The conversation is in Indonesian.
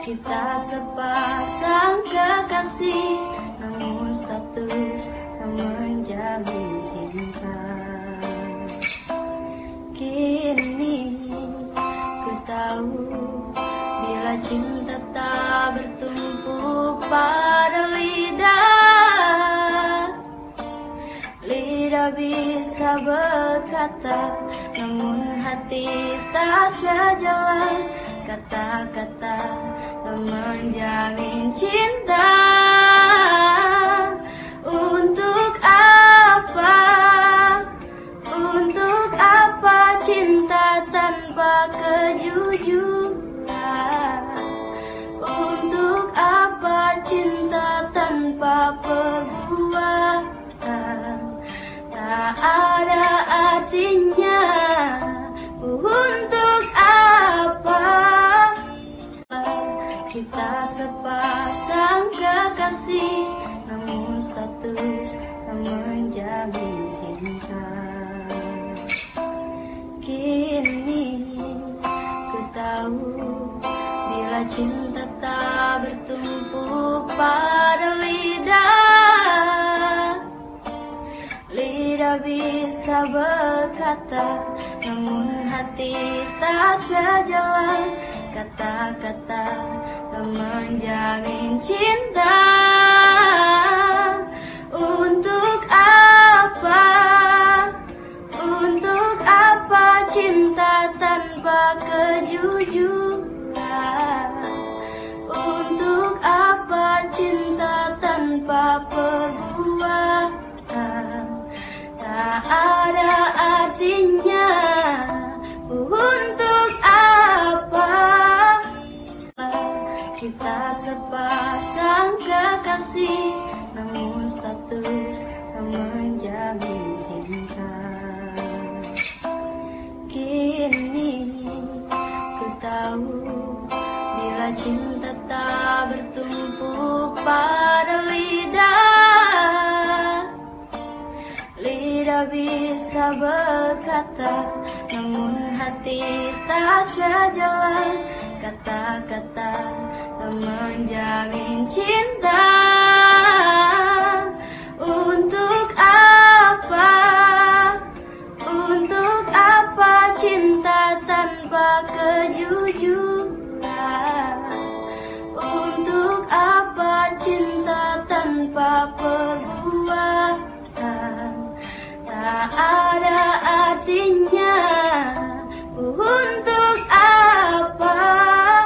Kita sepasang kekasih, namun status tak menjalin cinta. Kini ku tahu, bila cinta tak bertumpu pada lidah, lidah bisa berkata, namun hati tak sejalan. Kata-kata tak menjalin cinta. Untuk apa? Untuk apa cinta tanpa kejujuran? Untuk apa cinta tanpa perbuatan? Tak ada artinya. Untuk apa kita sepasang kekasih, namun status tak menjalin cinta. Kini ku tahu, bila cinta tak bertumpu pada lidah, lidah bisa berkata, namun hati tak sejalan. Kata-kata tak menjalin cinta. Untuk apa? Untuk apa cinta tanpa kejujuran? Untuk apa cinta tanpa perbuatan? Tak ada artinya. Untuk apa kita sepasang kekasih, namun status tak menjalin cinta. Kini ku tahu, bila cinta tak bertumpu pada lidah, lidah bisa berkata, namun hati tak sejalan. Kata-kata tak menjalin cinta.